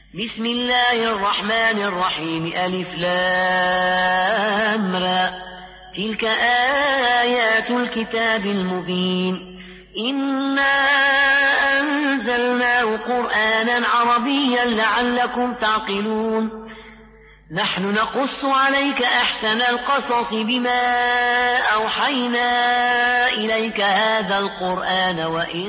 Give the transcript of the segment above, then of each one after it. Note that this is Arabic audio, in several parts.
بسم الله الرحمن الرحيم ألف لام را تلك آيات الكتاب المبين إنا أنزلناه قرآنا عربيا لعلكم تعقلون نحن نقص عليك أحسن القصص بما أوحينا إليك هذا القرآن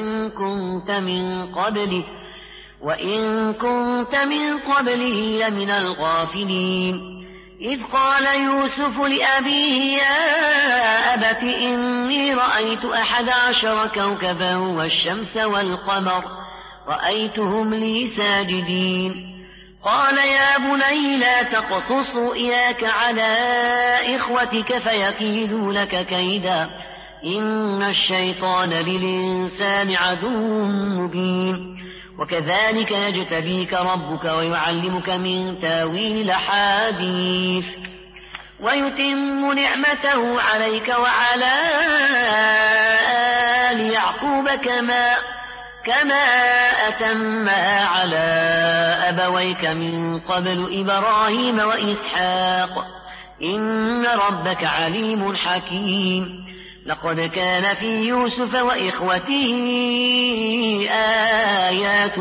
وإن كنت من قبله لمن الغافلين إذ قال يوسف لأبيه يا أبت إني رأيت 11 كوكبا والشمس والقمر رأيتهم لي ساجدين قال يا بني لا تقصص رؤياك على إخوتك فيكيدوا لك كيدا إن الشيطان للإنسان عدو مبين وكذلك يجتبيك ربك ويعلمك من تاويل الأحاديث ويتم نعمته عليك وعلى آل يعقوب كما أتمها على أبويك من قبل إبراهيم وإسحاق إن ربك عليم حكيم لقد كان في يوسف وإخوته آيات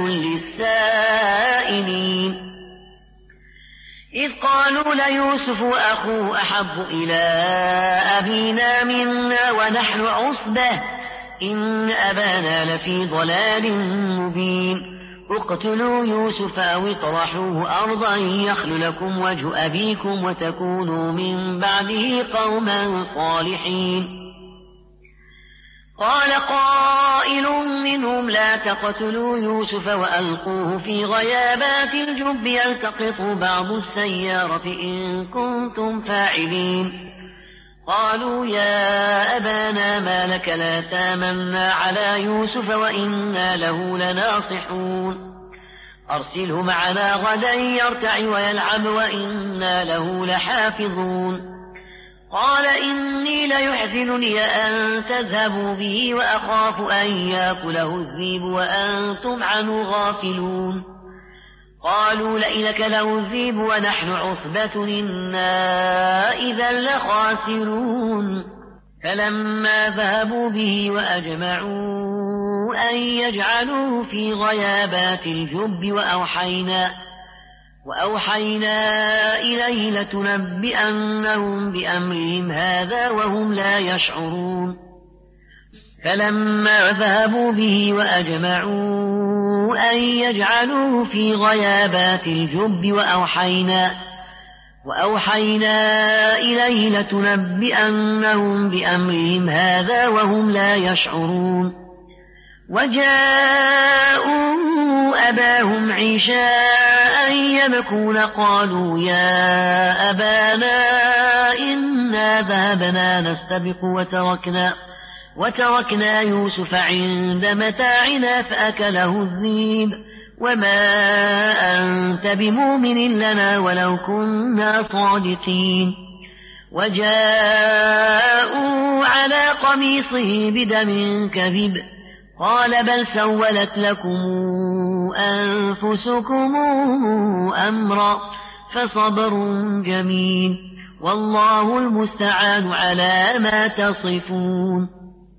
للسائلين إذ قالوا ليوسف وأخوه أحب إلى أبينا منا ونحن عصبة إن أبانا لفي ضلال مبين اقتلوا يوسف أو اطرحوه أرضا يخل لكم وجه أبيكم وتكونوا من بعده قوما صالحين قال قائل منهم لا تقتلوا يوسف وألقوه في غيابات الجب يلتقطه بعض السيارة إن كنتم فاعلين قالوا يا أبانا ما لك لا تامنا على يوسف وإنا له لناصحون أرسله معنا غدا يرتع ويلعب وإنا له لحافظون قال إني ليحزنني أن تذهبوا به وأخاف أن يأكله الذئب وأنتم عنه غافلون قالوا لئن أكله الذئب ونحن عصبة إنا إذا لخاسرون فلما ذهبوا به وأجمعوا أن يجعلوه في غيابات الجب وأوحينا إليه لتنبئنهم بأمرهم هذا وهم لا يشعرون فلما ذهبوا به وأجمعوا أن يجعلوه في غيابات الجب وأوحينا إليه لتنبئنهم بأمرهم هذا وهم لا يشعرون وجاءوا أباهم عشاء يبكون قالوا يا أبانا إنا ذهبنا نستبق وتركنا يوسف عند متاعنا فأكله الذئب وما أنت بمؤمن لنا ولو كنا صادقين وجاءوا على قميصه بدم كذب قال بل سولت لكم أنفسكم أمرا فصبر جميل والله المستعان على ما تصفون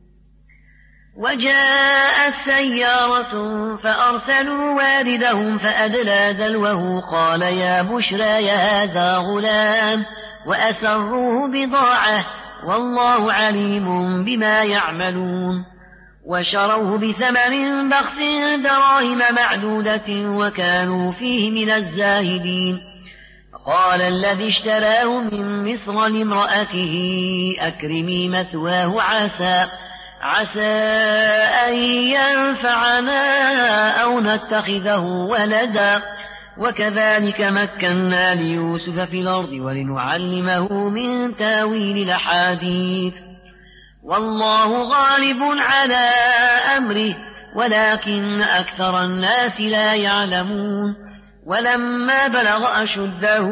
وجاءت سيارة فأرسلوا واردهم فأدلى دلوه قال يا بشرى هذا غلام وأسروه بضاعة والله عليم بما يعملون وشروه بثمن بخس دراهم معدودة وكانوا فيه من الزاهدين قال الذي اشتراه من مصر لامرأته أكرمي مثواه عسى أن ينفعنا أو نتخذه ولدا وكذلك مكنا ليوسف في الأرض ولنعلمه من تاويل الأحاديث والله غالب على أمره ولكن أكثر الناس لا يعلمون ولما بلغ أشده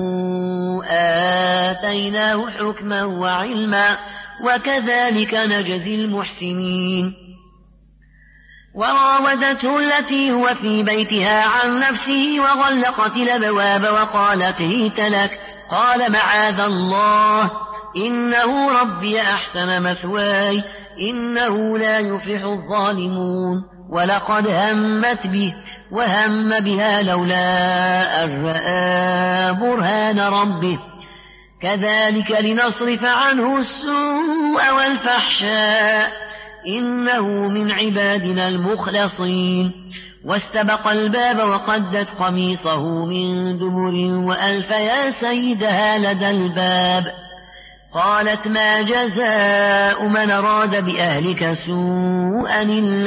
آتيناه حكما وعلما وكذلك نجزي المحسنين وراودته التي هو في بيتها عن نفسه وغلقت الأبواب وقالت هيت لك قال معاذ الله إنه ربي أحسن مثواي إنه لا يفلح الظالمون ولقد همت به وهم بها لولا أن رأى برهان ربه كذلك لنصرف عنه السوء والفحشاء إنه من عبادنا المخلصين واستبق الباب وقدت قميصه من دبر وألف يا سيدها لدى الباب قالت ما جزاء من أراد بأهلك سوءا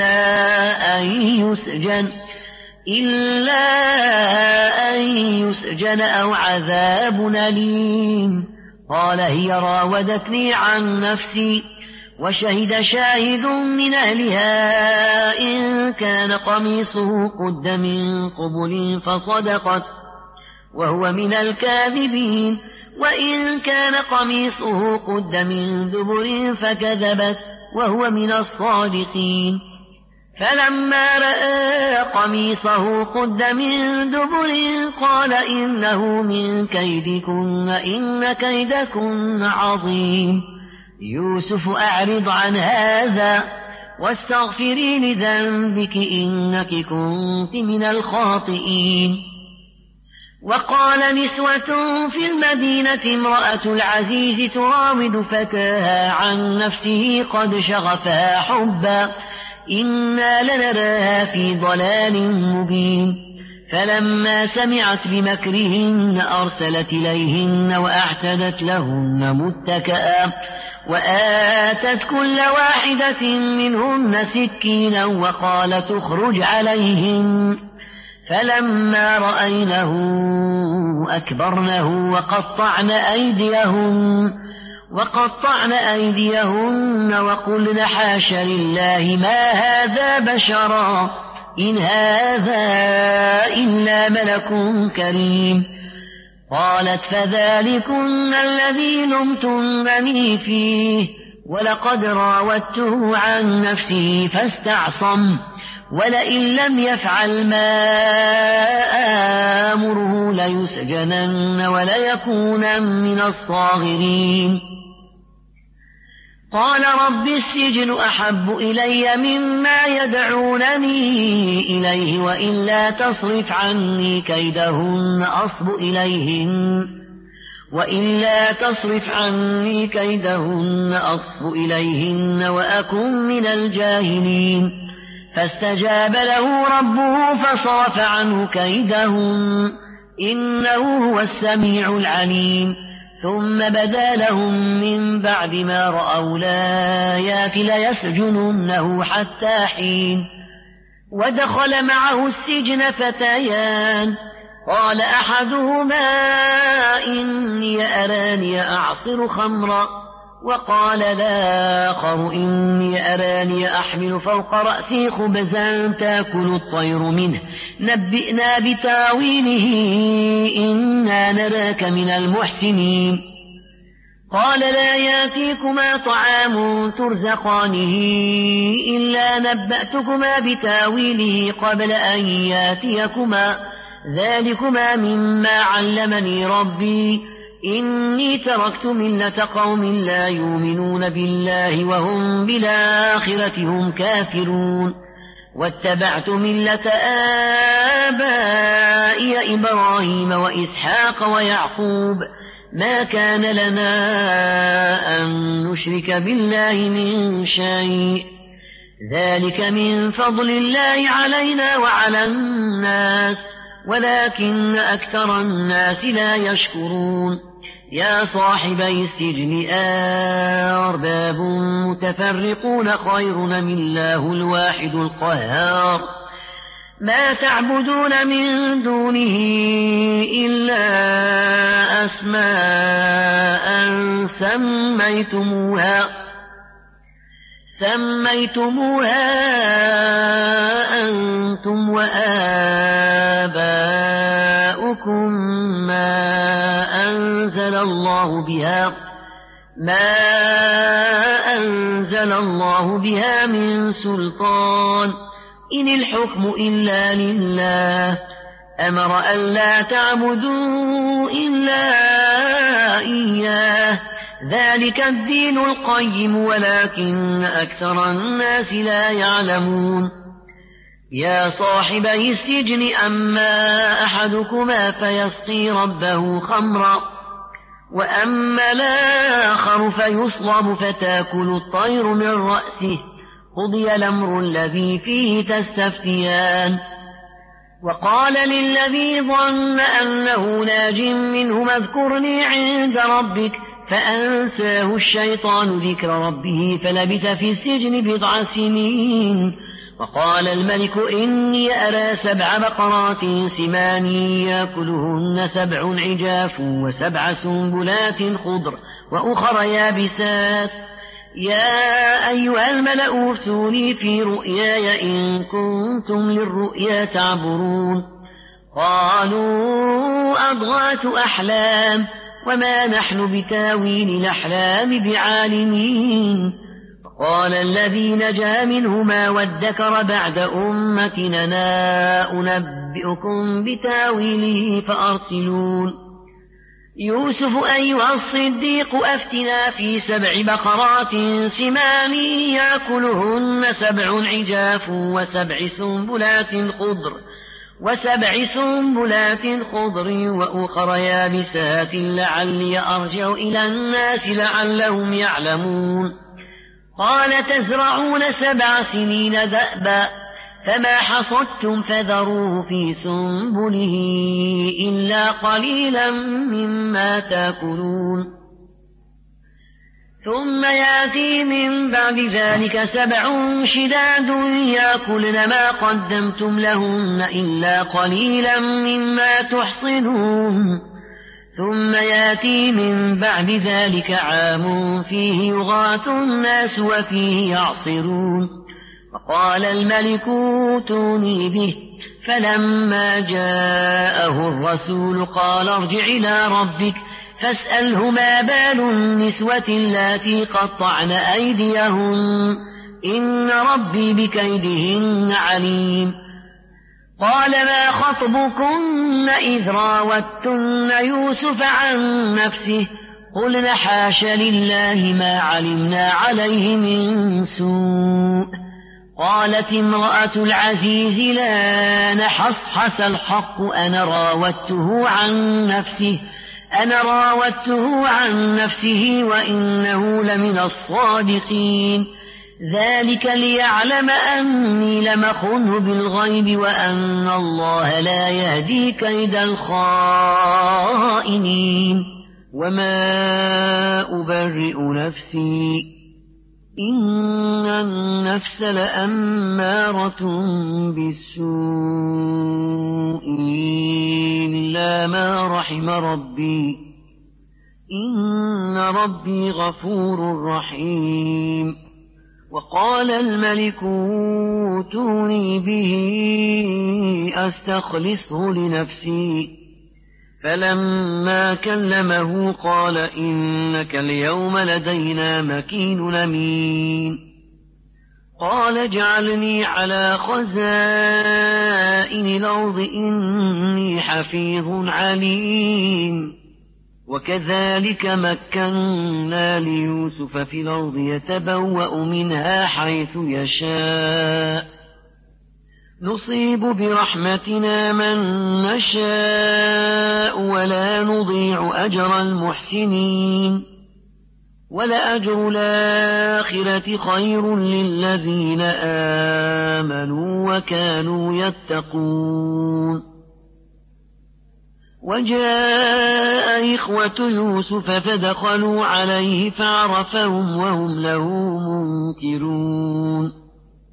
إلا أن يسجن أو عذاب أليم قال هي راودتني عن نفسي وشهد شاهد من أهلها إن كان قميصه قد من قبل فصدقت وهو من الكاذبين وإن كان قميصه قد من دبر فكذبت وهو من الصادقين فلما رأى قميصه قد من دبر قال إنه من كيدكن إن كيدكن عظيم يوسف أعرض عن هذا واستغفري لذنبك إنك كنت من الخاطئين وقال نسوة في المدينة امرأة العزيز تراود فتاها عن نفسه قد شغفها حبا إنا لنراها في ضلال مبين فلما سمعت بمكرهن أرسلت إليهن وأعتدت لهن متكئا وآتت كل واحدة منهن سكينا وقالت اخرج عليهن فلما رأينه أكبرنه وقطعن أيديهن وقلن حاش لله ما هذا بشرا إن هذا إلا ملك كريم قالت فذلكن الذي لمتنني فيه ولقد راودته عن نفسه فاستعصم ولئن لم يفعل ما آمره ليسجنن وليكونن من الصاغرين قال رب السجن أحب إلي مما يدعونني إليه وإلا تصرف عني كيدهن أصب إليهن وأكن من الجاهلين فاستجاب له ربه فصرف عنه كيدهن إنه هو السميع العليم ثم بدا لهم من بعد ما رأوا الآيات ليسجننه حتى حين ودخل معه السجن فتيان قال أحدهما إني أراني أعصر خمرا وقال الآخر إني أراني أحمل فوق رأسي خبزا تأكل الطير منه نبئنا بتاويله إنا نراك من المحسنين قال لا يأتيكما طعام ترزقانه إلا نبأتكما بتاويله قبل أن يأتيكما ذلكما مما علمني ربي إني تركت ملة قوم لا يؤمنون بالله وهم بالآخرة هم كافرون واتبعت ملة آبائي إبراهيم وإسحاق ويعقوب ما كان لنا أن نشرك بالله من شيء ذلك من فضل الله علينا وعلى الناس ولكن أكثر الناس لا يشكرون يا صاحبي السجن أرباب متفرقون خير من الله الواحد القهار ما تعبدون من دونه إلا أسماء سميتموها أنتم وآباؤكم ما أنزل الله بها من سلطان إن الحكم إلا لله أمر ألا تعبدوا إلا إياه ذلك الدين القيم ولكن أكثر الناس لا يعلمون يا صاحبي السجن أما أحدكما فيسقي ربه خمرا وأما الآخر فيصلب فتاكل الطير من رأسه قضي الأمر الذي فيه تستفتيان وقال للذي ظن أنه ناج منهما اذكرني عند ربك فأنساه الشيطان ذكر ربه فلبث في السجن 9 سنين وقال الملك إني أرى 7 بقرات سمان يأكلهن 7 عجاف و7 سنبلات خضر وأخر يابسات يا أيها الملأ افتوني في رؤياي إن كنتم للرؤيا تعبرون قالوا أضغاث أحلام وما نحن بتاويل الأحلام بعالمين قال الذي نجا منهما وادكر بعد أمتنا أنا أنبئكم بتاويله فأرسلون يوسف أيها الصديق أفتنا في 7 بقرات سمان يأكلهن 7 عجاف و7 سنبلات خضر وأخر يابسات لعلي أرجع إلى الناس لعلهم يعلمون قال تزرعون 7 سنين دأبا فما حصدتم فذروه في سنبله إلا قليلا مما تأكلون ثم يأتي من بعد ذلك 7 شداد يأكلن ما قدمتم لهن إلا قليلا مما تحصنون ثم يأتي من بعد ذلك عام فيه يغاث الناس وفيه يعصرون وقال الملك اوتوني به فلما جاءه الرسول قال ارجع إلى ربك فاسأله ما بال النسوة اللاتي قطعن أيديهن إن ربي بكيدهن عليم قال ما خطبكن إذ راوتن يوسف عن نفسه قلن حاش لله ما علمنا عليه من سوء قالت امرأة العزيز لا نحصحص الحق أنا راودته عن نفسه وإنه لمن الصادقين ذلك ليعلم أني لم أخنه بالغيب وأن الله لا يهدي كيد الخائنين وما أبرئ نفسي إن النفس لأمارة بالسوء إلا ما رحم ربي إن ربي غفور رحيم وقال الملك اوتوني به أستخلصه لنفسي فلما كلمه قال إنك اليوم لدينا مكين أمين قال اجعلني على خزائن الأرض إني حفيظ عليم وكذلك مكنا ليوسف في الأرض يتبوأ منها حيث يشاء نصيب برحمتنا من نشاء ولا نضيع أجر المحسنين ولأجر الآخرة خير للذين آمنوا وكانوا يتقون وجاء إخوة يوسف فدخلوا عليه فعرفهم وهم له منكرون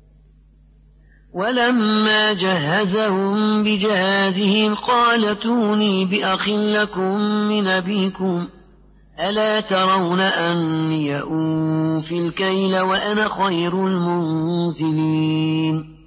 ولما جهزهم بجهازهم قال ائتوني بأخ لكم من أبيكم ألا ترون أني أوفي الكيل وأنا خير المنزلين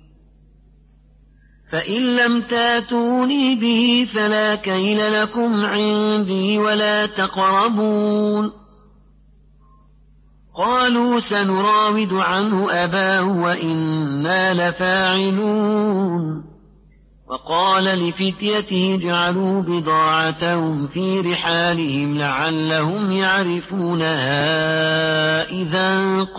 فإن لم تاتوني به فلا كيل لكم عندي ولا تقربون قالوا سنراود عنه أباه وإنا لفاعلون وقال لفتيته اجعلوا بضاعتهم في رحالهم لعلهم يعرفونها إذا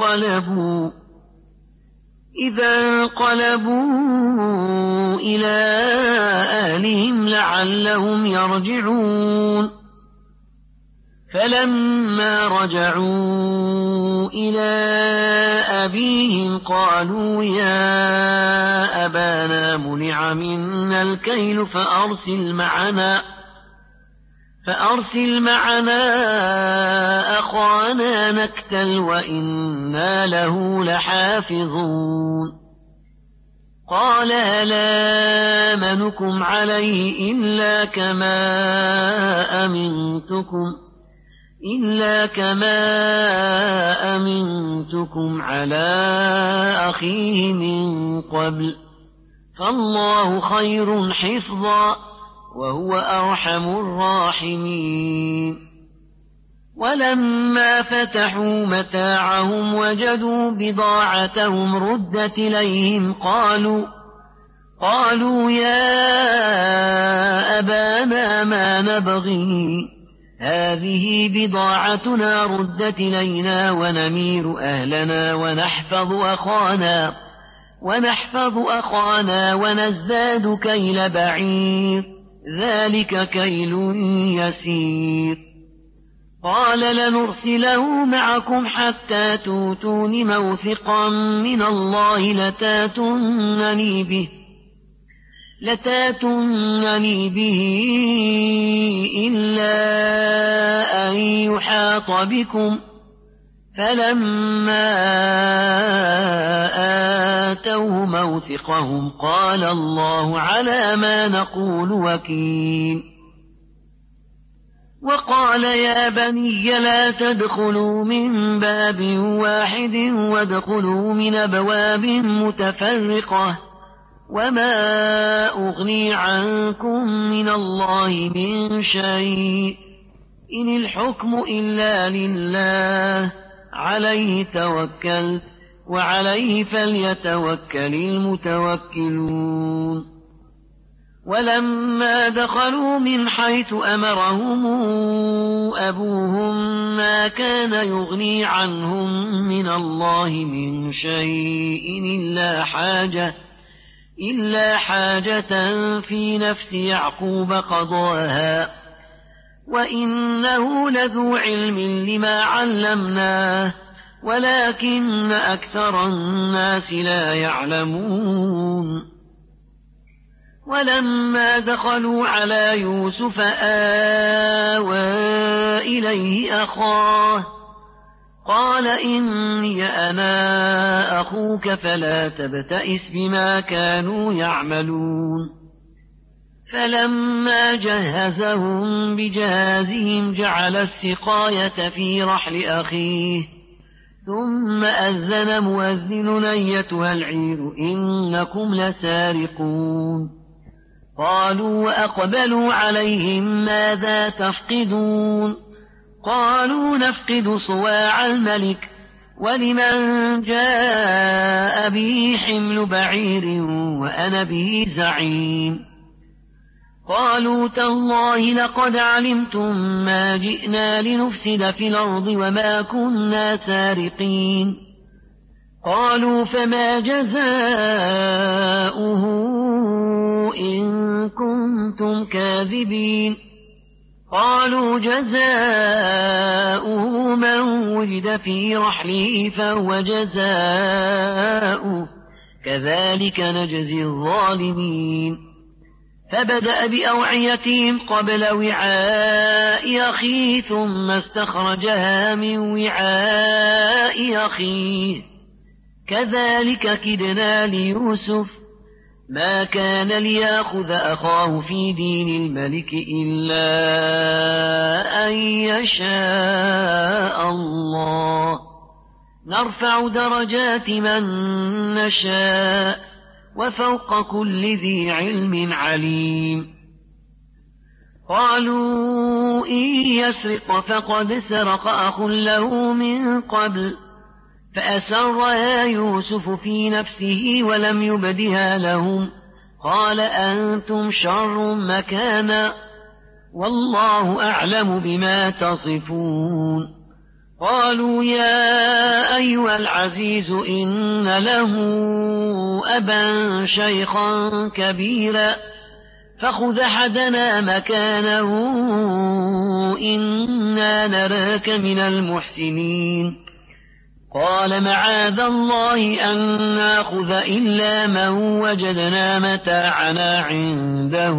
انقلبوا إلى أهلهم لعلهم يرجعون فلما رجعوا إلى أبيهم قالوا يا أبانا منع منا الكيل فأرسل معنا أخانا نكتل وإنا له لحافظون قال هل آمنكم عليه إلا كما أمنتكم على أخيه من قبل فالله خير حفظا وهو أرحم الراحمين ولما فتحوا متاعهم وجدوا بضاعتهم ردت إليهم قالوا يا أبانا ما نبغي هذه بضاعتنا ردت إلينا ونمير أهلنا ونحفظ أخانا ونزداد كيل بعير ذلك كيل يسير قال لنرسله معكم حتى توتون موثقا من الله لتاتونني به إلا أن يحاط بكم فلما آتوه موثقهم قال الله على ما نقول وكيل وقال يا بني لا تدخلوا من باب واحد وادخلوا من أبواب متفرقة وما أغني عنكم من الله من شيء إن الحكم إلا لله عليه توكلت وعليه فليتوكل المتوكلون ولما دخلوا من حيث أمرهم أبوهم ما كان يغني عنهم من الله من شيء إلا حاجة في نفس يعقوب قضاها وإنه لذو علم لما علمناه ولكن أكثر الناس لا يعلمون ولما دخلوا على يوسف آوى إليه أخاه قال إني أنا أخوك فلا تبتئس بما كانوا يعملون فلما جهزهم بجهازهم جعل السقاية في رحل أخيه ثم أذن مؤذن أيتها العير إنكم لسارقون قالوا وأقبلوا عليهم ماذا تفقدون قالوا نفقد صواع الملك ولمن جاء به حمل بعير وأنا به زعيم قالوا تالله لقد علمتم ما جئنا لنفسد في الأرض وما كنا سارقين قالوا فما جزاؤه إن كنتم كاذبين قالوا جزاؤه من وجد في رحله فهو جزاؤه كذلك نجزي الظالمين فبدأ بأوعيتهم قبل وعاء أخيه ثم استخرجها من وعاء أخيه كذلك كدنا ليوسف ما كان ليأخذ أخاه في دين الملك إلا أن يشاء الله نرفع درجات من نشاء وفوق كل ذي علم عليم قالوا إن يسرق فقد سرق أخ له من قبل فأسرها يوسف في نفسه ولم يبدها لهم قال أنتم شر مكانا والله أعلم بما تصفون. قالوا يا أيها العزيز إن له أبا شيخا كبيرا فخذ أحدنا مكانه إنا نراك من المحسنين. قال معاذ الله أن ناخذ إلا من وجدنا متاعنا عنده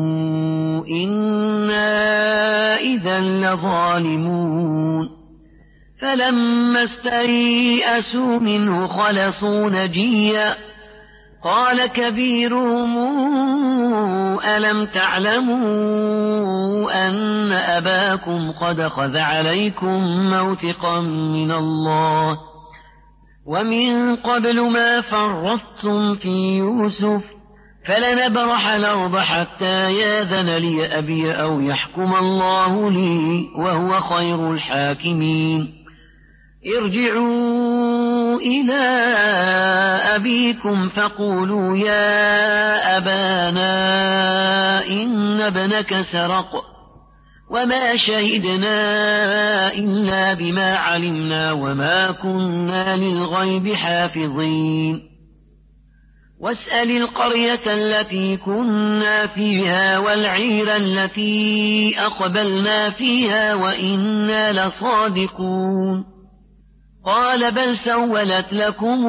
إنا إذا لظالمون. فلما استيئسوا منه خلصوا نجيا قال كبيرهم ألم تعلموا أن أباكم قد أخذ عليكم موثقا من الله ومن قبل ما فرطتم في يوسف فلنبرح الأرض حتى ياذن لي أبي أو يحكم الله لي وهو خير الحاكمين. ارجعوا إلى أبيكم فقولوا يا أبانا إن ابنك سرق وما شهدنا إلا بما علمنا وما كنا للغيب حافظين. واسأل القرية التي كنا فيها والعير التي أقبلنا فيها وإنا لصادقون. قال بل سولت لكم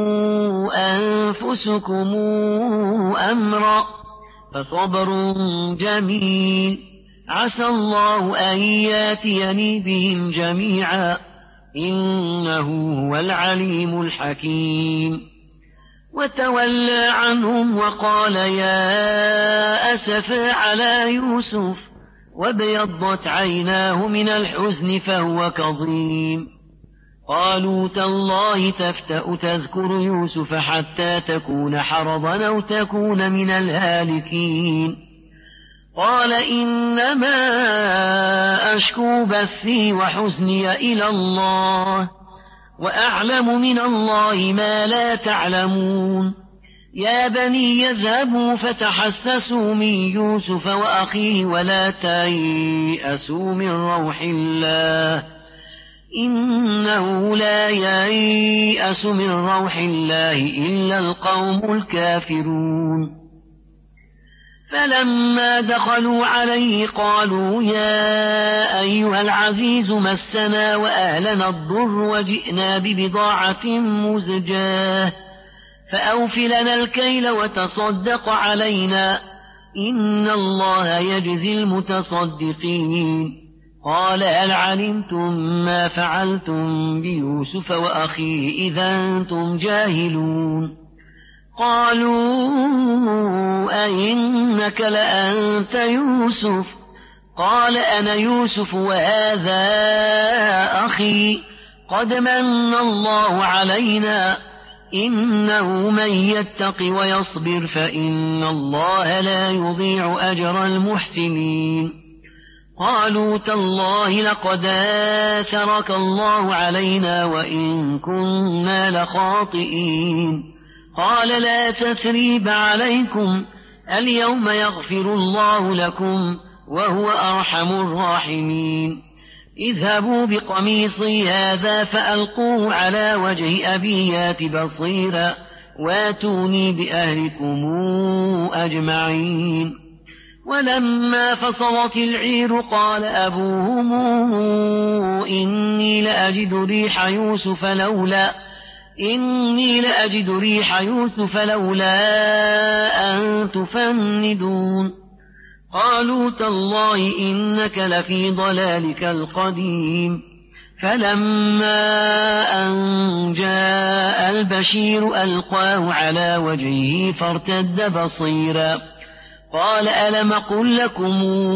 أنفسكم أمرا فصبر جميل عسى الله أن ياتيني بهم جميعا إنه هو العليم الحكيم. وتولى عنهم وقال يا أسفا على يوسف وابيضت عيناه من الحزن فهو كظيم. قالوا تالله تفتأ تذكر يوسف حتى تكون حرضا أو تكون من الهالكين. قال إنما أشكو بثي وحزني إلى الله وأعلم من الله ما لا تعلمون. يا بني يذهبوا فتحسسوا من يوسف وأخيه ولا تيأسوا من روح الله إنه لا ييأس من روح الله إلا القوم الكافرون. فلما دخلوا عليه قالوا يا أيها العزيز مسنا وأهلنا الضر وجئنا ببضاعة مزجاة فأوف لنا الكيل وتصدق علينا إن الله يجزي المتصدقين. قال هل علمتم ما فعلتم بيوسف وأخيه إذا أنتم جاهلون. قالوا أئنك لأنت يوسف قال أنا يوسف وهذا أخي قد من الله علينا إنه من يتق ويصبر فإن الله لا يضيع أجر المحسنين. قالوا تالله لقد آثرك الله علينا وإن كنا لخاطئين. قال لا تثريب عليكم اليوم يغفر الله لكم وهو أرحم الراحمين. اذهبوا بقميصي هذا فألقوه على وجه أبي يات بصيرا واتوني بأهلكم أجمعين. ولما فصلت العير قال أبوهم إني لأجد ريح يوسف لولا أن تفندون. قالوا تالله إنك لفي ضلالك القديم. فلما أن جاء البشير ألقاه على وجهه فارتد بصيرا قال ألم قل لكم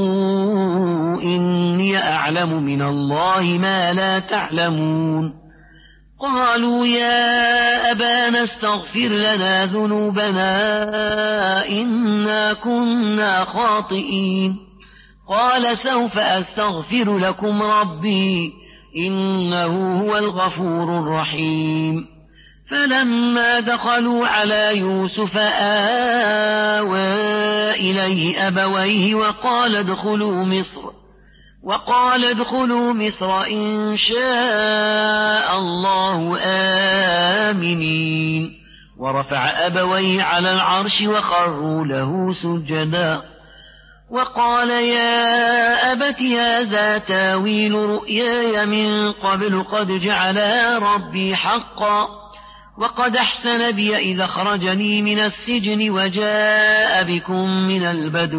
إني أعلم من الله ما لا تعلمون. قالوا يا أبانا استغفر لنا ذنوبنا إنا كنا خاطئين. قال سوف أستغفر لكم ربي إنه هو الغفور الرحيم. فلما دخلوا على يوسف آوى إليه أبويه وقال ادخلوا مصر إن شاء الله آمنين. ورفع أبويه على العرش وخروا له سجدا وقال يا أبت هذا تاويل رؤياي من قبل قد جعلها ربي حقا وقد أحسن بي إذا أخرجني من السجن وجاء بكم من البدو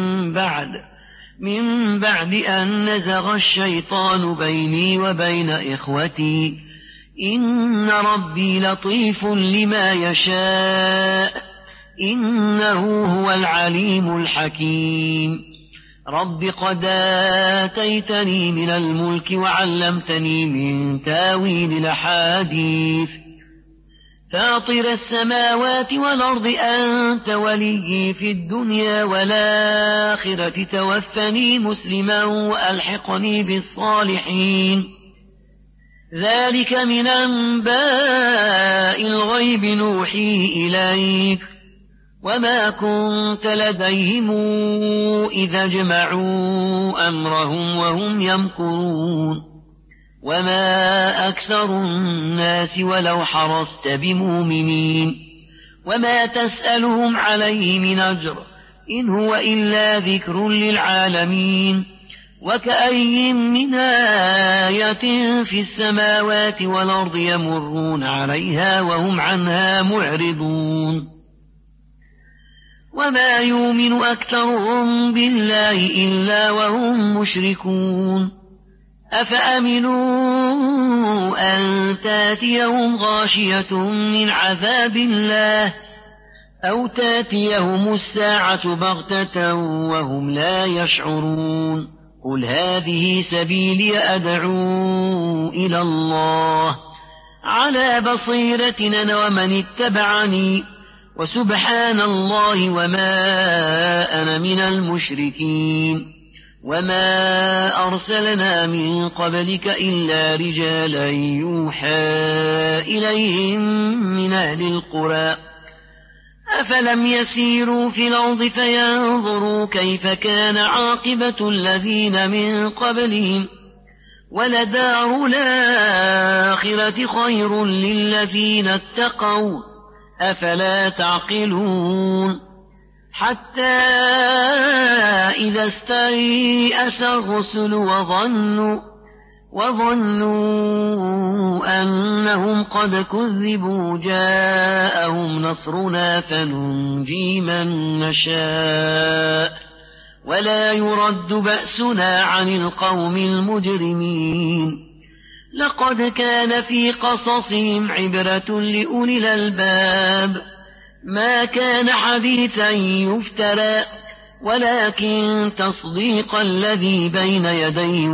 من بعد أن نزغ الشيطان بيني وبين إخوتي إن ربي لطيف لما يشاء إنه هو العليم الحكيم. رب قد آتيتني من الملك وعلمتني من تاويل الأحاديث فاطر السماوات والأرض أنت وليي في الدنيا والآخرة توفني مسلما وألحقني بالصالحين. ذلك من أنباء الغيب نوحيه إليك وما كنت لديهم إذا جمعوا أمرهم وهم يمكرون وما أكثر الناس ولو حرصت بمؤمنين وما تسألهم عليه من أجر إن هو إلا ذكر للعالمين. وكأي من آية في السماوات والأرض يمرون عليها وهم عنها معرضون وما يؤمن أكثرهم بالله إلا وهم مشركون. أفأمنوا أن تاتيهم غاشية من عذاب الله أو تاتيهم الساعة بغتة وهم لا يشعرون. قل هذه سبيلي أدعو إلى الله على بصيرة أنا ومن اتبعني وسبحان الله وما أنا من المشركين. وما أرسلنا من قبلك إلا رجالا يوحى إليهم من أهل القرى أفلم يسيروا في الأرض فينظروا كيف كان عاقبة الذين من قبلهم ولدار الآخرة خير للذين اتقوا أفلا تعقلون. حتى إذا استيأس الرسل وظنوا أنهم قد كذبوا جاءهم نصرنا فننجي من نشاء ولا يرد بأسنا عن القوم المجرمين. لقد كان في قصصهم عبرة لأولي الألباب ما كان حديثا يفترى ولكن تصديق الذي بين يديه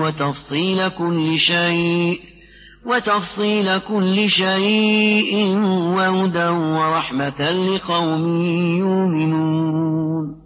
وتفصيل كل شيء وهدى ورحمة لقوم يؤمنون.